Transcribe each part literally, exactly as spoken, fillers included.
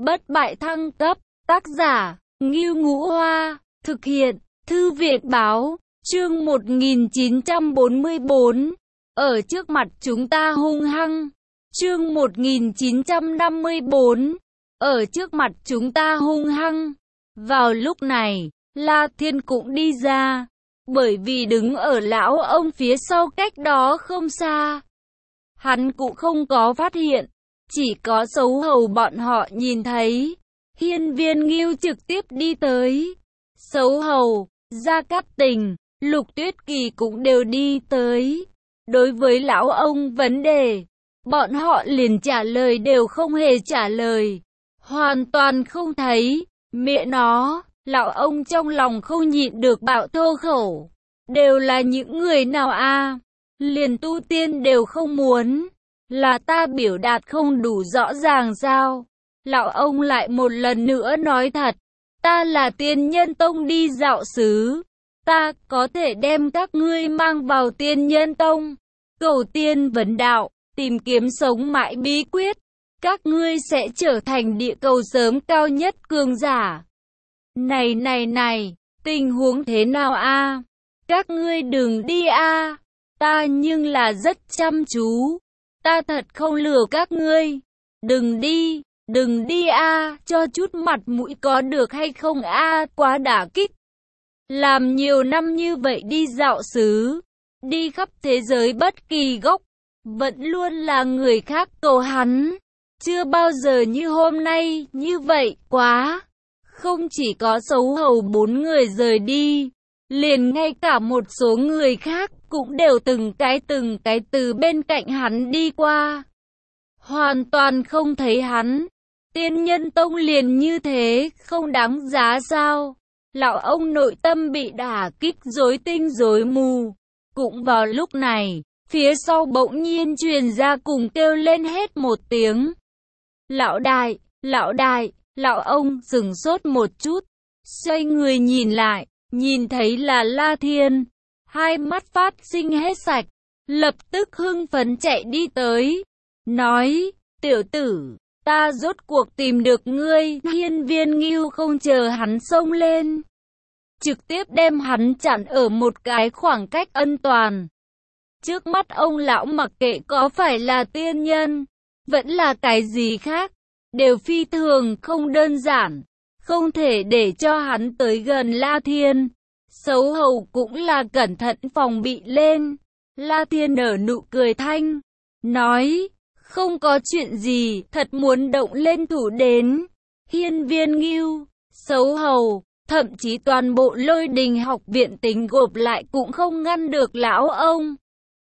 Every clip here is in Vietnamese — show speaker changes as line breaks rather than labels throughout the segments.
bất bại thăng cấp, tác giả, Ngưu Ngũ Hoa, thực hiện, Thư viện báo, chương một nghìn chín trăm bốn mươi bốn, ở trước mặt chúng ta hung hăng, chương một nghìn chín trăm năm mươi bốn, ở trước mặt chúng ta hung hăng. Vào lúc này, La Thiên cũng đi ra, bởi vì đứng ở lão ông phía sau cách đó không xa. Hắn cũng không có phát hiện, chỉ có Sấu Hầu bọn họ nhìn thấy. Hiên Viên Ngưu trực tiếp đi tới. Sấu Hầu, Gia Cát Tình, Lục Tuyết Kỳ cũng đều đi tới. Đối với lão ông vấn đề, bọn họ liền trả lời đều không hề trả lời. Hoàn toàn không thấy. Mẹ nó, lão ông trong lòng không nhịn được bạo thô khẩu. Đều là những người nào a? Liền tu tiên đều không muốn. Là ta biểu đạt không đủ rõ ràng sao? Lão ông lại một lần nữa nói thật. Ta là Tiên Nhân Tông đi dạo xứ. Ta có thể đem các ngươi mang vào Tiên Nhân Tông. Cầu tiên vấn đạo, tìm kiếm sống mãi bí quyết. Các ngươi sẽ trở thành địa cầu sớm cao nhất cường giả. Này này này, tình huống thế nào a? Các ngươi đừng đi a. Ta nhưng là rất chăm chú. Ta thật không lừa các ngươi. Đừng đi, đừng đi a, cho chút mặt mũi có được hay không a, quá đả kích. Làm nhiều năm như vậy đi dạo xứ, đi khắp thế giới bất kỳ góc, vẫn luôn là người khác cầu hắn. Chưa bao giờ như hôm nay, như vậy, quá. Không chỉ có Sấu Hầu bốn người rời đi, liền ngay cả một số người khác cũng đều từng cái từng cái từ bên cạnh hắn đi qua. Hoàn toàn không thấy hắn. Tiên Nhân Tông liền như thế, không đáng giá sao? Lão ông nội tâm bị đả kích rối tinh rối mù. Cũng vào lúc này, phía sau bỗng nhiên truyền ra cùng kêu lên hết một tiếng. Lão đại, lão đại, lão ông dừng sốt một chút, xoay người nhìn lại, nhìn thấy là La Thiên, hai mắt phát sinh hết sạch, lập tức hưng phấn chạy đi tới, nói, tiểu tử, ta rốt cuộc tìm được ngươi. Hiên Viên Ngưu không chờ hắn xông lên, trực tiếp đem hắn chặn ở một cái khoảng cách an toàn. Trước mắt ông lão mặc kệ có phải là tiên nhân, vẫn là cái gì khác, đều phi thường không đơn giản, không thể để cho hắn tới gần La Thiên. Sấu Hầu cũng là cẩn thận phòng bị lên. La Thiên nở nụ cười thanh, nói, không có chuyện gì, thật muốn động lên thủ đến. Hiên Viên Ngưu, Sấu Hầu, thậm chí toàn bộ Lôi Đình học viện tính gộp lại cũng không ngăn được lão ông.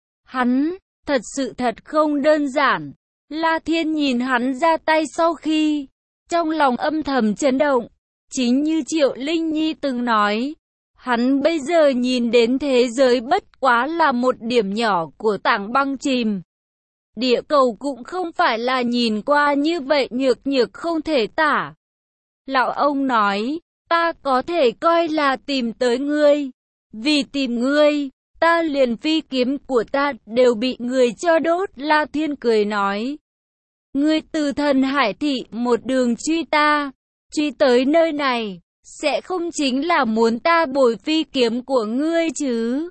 Hắn, thật sự thật không đơn giản. La Thiên nhìn hắn ra tay sau khi, trong lòng âm thầm chấn động. Chính như Triệu Linh Nhi từng nói, hắn bây giờ nhìn đến thế giới bất quá là một điểm nhỏ của tảng băng chìm. Địa cầu cũng không phải là nhìn qua như vậy nhược nhược không thể tả. Lão ông nói, ta có thể coi là tìm tới ngươi. Vì tìm ngươi, ta liền phi kiếm của ta đều bị người cho đốt. La Thiên cười nói, ngươi từ Thần Hải Thị một đường truy ta, truy tới nơi này, sẽ không chính là muốn ta bồi phi kiếm của ngươi chứ?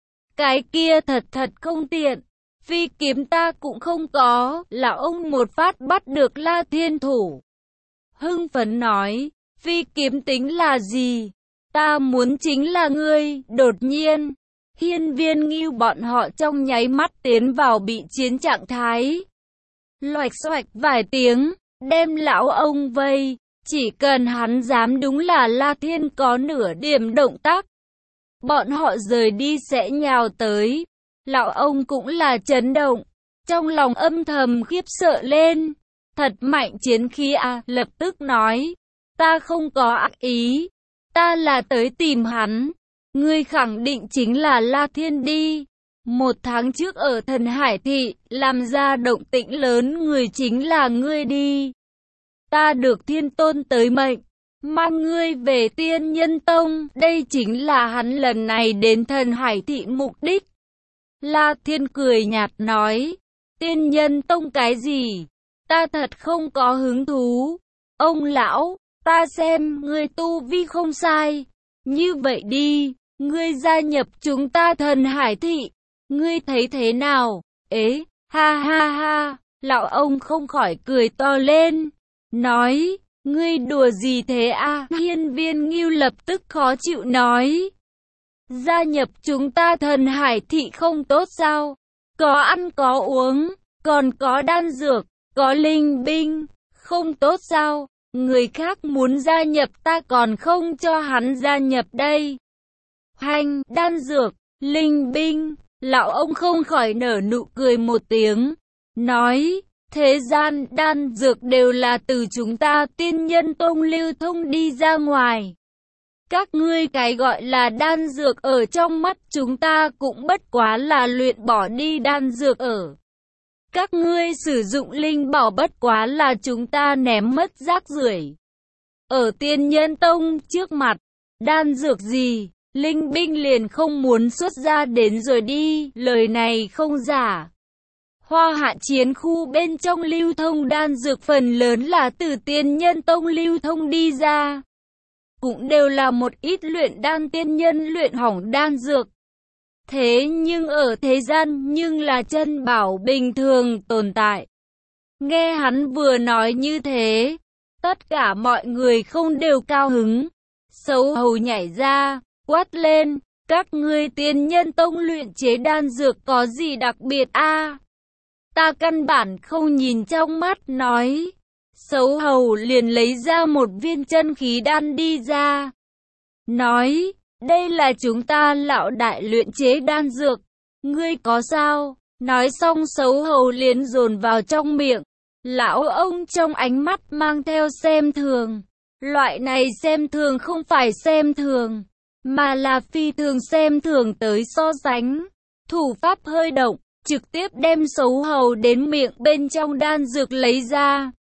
Cái kia thật thật không tiện, phi kiếm ta cũng không có. Lão ông một phát bắt được La Thiên thủ, hưng phấn nói, phi kiếm tính là gì? Ta muốn chính là ngươi. Đột nhiên, Hiên Viên Ngưu bọn họ trong nháy mắt tiến vào bị chiến trạng thái. Loạch xoạch vài tiếng, đem lão ông vây. Chỉ cần hắn dám đúng là La Thiên có nửa điểm động tác, bọn họ rời đi sẽ nhào tới. Lão ông cũng là chấn động, trong lòng âm thầm khiếp sợ lên. Thật mạnh chiến khí à, lập tức nói, ta không có ác ý, ta là tới tìm hắn. Ngươi khẳng định chính là La Thiên đi. Một tháng trước ở Thần Hải Thị, làm ra động tĩnh lớn người chính là ngươi đi. Ta được Thiên Tôn tới mệnh, mang ngươi về Tiên Nhân Tông. Đây chính là hắn lần này đến Thần Hải Thị mục đích. La Thiên cười nhạt nói, Tiên Nhân Tông cái gì? Ta thật không có hứng thú. Ông lão, ta xem ngươi tu vi không sai. Như vậy đi, ngươi gia nhập chúng ta Thần Hải Thị. Ngươi thấy thế nào? Ế, ha ha ha, lão ông không khỏi cười to lên. Nói, ngươi đùa gì thế à? Hiên Viên Ngưu lập tức khó chịu nói. Gia nhập chúng ta Thần Hải Thị không tốt sao? Có ăn có uống, còn có đan dược, có linh binh, không tốt sao? Người khác muốn gia nhập ta còn không cho hắn gia nhập đây. Hành, đan dược, linh binh, lão ông không khỏi nở nụ cười một tiếng. Nói, thế gian đan dược đều là từ chúng ta Tiên Nhân Tông lưu thông đi ra ngoài. Các ngươi cái gọi là đan dược ở trong mắt chúng ta cũng bất quá là luyện bỏ đi đan dược ở. Các ngươi sử dụng linh bảo bất quá là chúng ta ném mất rác rưởi. Ở Tiên Nhân Tông trước mặt, đan dược gì, linh binh liền không muốn xuất ra đến rồi đi, lời này không giả. Hoa Hạ chiến khu bên trong lưu thông đan dược phần lớn là từ Tiên Nhân Tông lưu thông đi ra. Cũng đều là một ít luyện đan tiên nhân luyện hỏng đan dược. Thế nhưng ở thế gian nhưng là chân bảo bình thường tồn tại. Nghe hắn vừa nói như thế, tất cả mọi người không đều cao hứng. Sấu hầu nhảy ra, quát lên, các ngươi Tiên Nhân Tông luyện chế đan dược có gì đặc biệt a? Ta căn bản không nhìn trong mắt nói. Sấu hầu liền lấy ra một viên chân khí đan đi ra. Nói, đây là chúng ta lão đại luyện chế đan dược. Ngươi có sao? Nói xong sấu hầu liền dồn vào trong miệng. Lão ông trong ánh mắt mang theo xem thường. Loại này xem thường không phải xem thường, mà là phi thường xem thường tới so sánh. Thủ pháp hơi động, trực tiếp đem sấu hầu đến miệng bên trong đan dược lấy ra.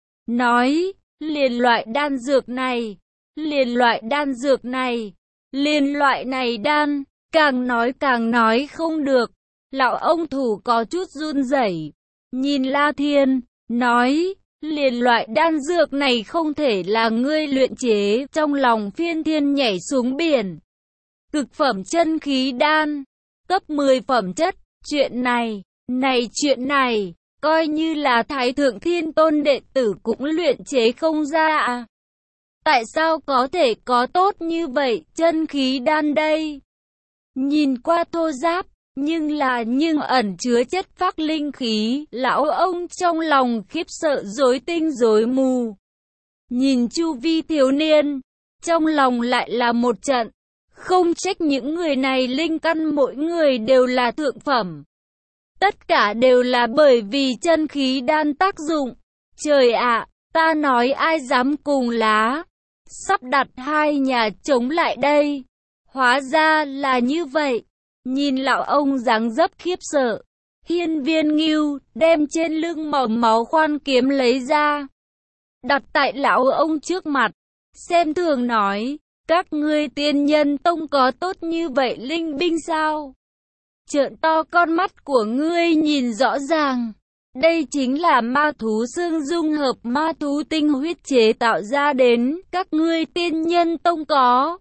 Nói, liền loại đan dược này, liền loại đan dược này, liền loại này đan, càng nói càng nói không được. Lão ông thủ có chút run rẩy, nhìn La Thiên, nói, liền loại đan dược này không thể là ngươi luyện chế. Trong lòng Phiên Thiên nhảy xuống biển. Cực phẩm chân khí đan, cấp mười phẩm chất, chuyện này, này chuyện này. Coi như là Thái Thượng Thiên Tôn đệ tử cũng luyện chế không ra à? Tại sao có thể có tốt như vậy chân khí đan đây? Nhìn qua thô giáp, nhưng là nhưng ẩn chứa chất phác linh khí, lão ông trong lòng khiếp sợ rối tinh rối mù. Nhìn chu vi thiếu niên, trong lòng lại là một trận, không trách những người này linh căn mỗi người đều là thượng phẩm. Tất cả đều là bởi vì chân khí đan tác dụng. Trời ạ, ta nói ai dám cùng lá, sắp đặt hai nhà chống lại đây. Hóa ra là như vậy. Nhìn lão ông dáng dấp khiếp sợ, Hiên Viên Ngưu đem trên lưng mỏm máu khoan kiếm lấy ra, đặt tại lão ông trước mặt, xem thường nói, các ngươi Tiên Nhân Tông có tốt như vậy linh binh sao? Trợn to con mắt của ngươi nhìn rõ ràng, đây chính là ma thú xương dung hợp ma thú tinh huyết chế tạo ra đến, các ngươi Tiên Nhân Tông có.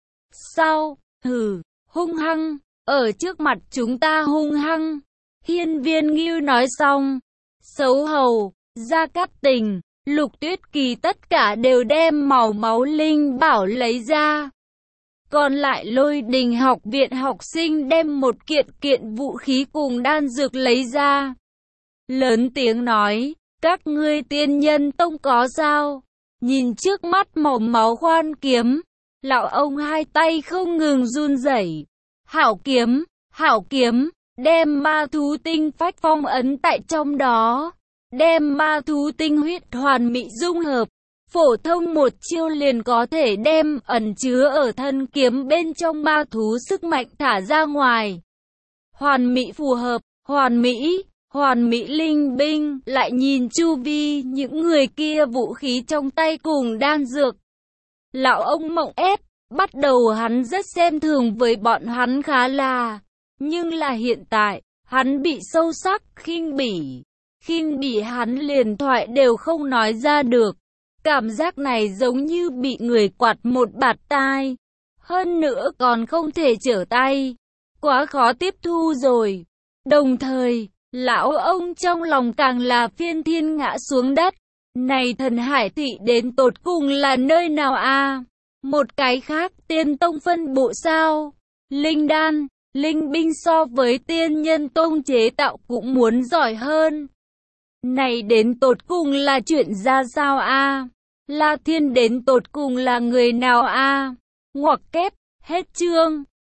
Sao? Hừ, hung hăng, ở trước mặt chúng ta hung hăng. Hiên Viên Ngưu nói xong, Sấu Hầu, Gia Cát Tình, Lục Tuyết Kỳ tất cả đều đem màu máu linh bảo lấy ra. Còn lại Lôi Đình học viện học sinh đem một kiện kiện vũ khí cùng đan dược lấy ra. Lớn tiếng nói, các ngươi Tiên Nhân Tông có sao? Nhìn trước mắt màu máu khoan kiếm, lão ông hai tay không ngừng run rẩy. Hảo kiếm, hảo kiếm, đem ma thú tinh phách phong ấn tại trong đó. Đem ma thú tinh huyết hoàn mỹ dung hợp. Phổ thông một chiêu liền có thể đem ẩn chứa ở thân kiếm bên trong ma thú sức mạnh thả ra ngoài. Hoàn mỹ phù hợp, hoàn mỹ, hoàn mỹ linh binh. Lại nhìn chu vi những người kia vũ khí trong tay cùng đan dược. Lão ông mộng ép, bắt đầu hắn rất xem thường với bọn hắn khá là. Nhưng là hiện tại, hắn bị sâu sắc khinh bỉ. Khinh bỉ hắn liền thoại đều không nói ra được. Cảm giác này giống như bị người quạt một bạt tai. Hơn nữa còn không thể trở tay. Quá khó tiếp thu rồi. Đồng thời, lão ông trong lòng càng là phiên thiên ngã xuống đất. Này thần hải thị đến tột cùng là nơi nào a? Một cái khác, tiên tông phân bộ sao? Linh đan, linh binh so với tiên nhân tông chế tạo cũng muốn giỏi hơn. Này đến tột cùng là chuyện ra sao a? La Thiên đến tột cùng là người nào a? Ngoặc kép, hết chương.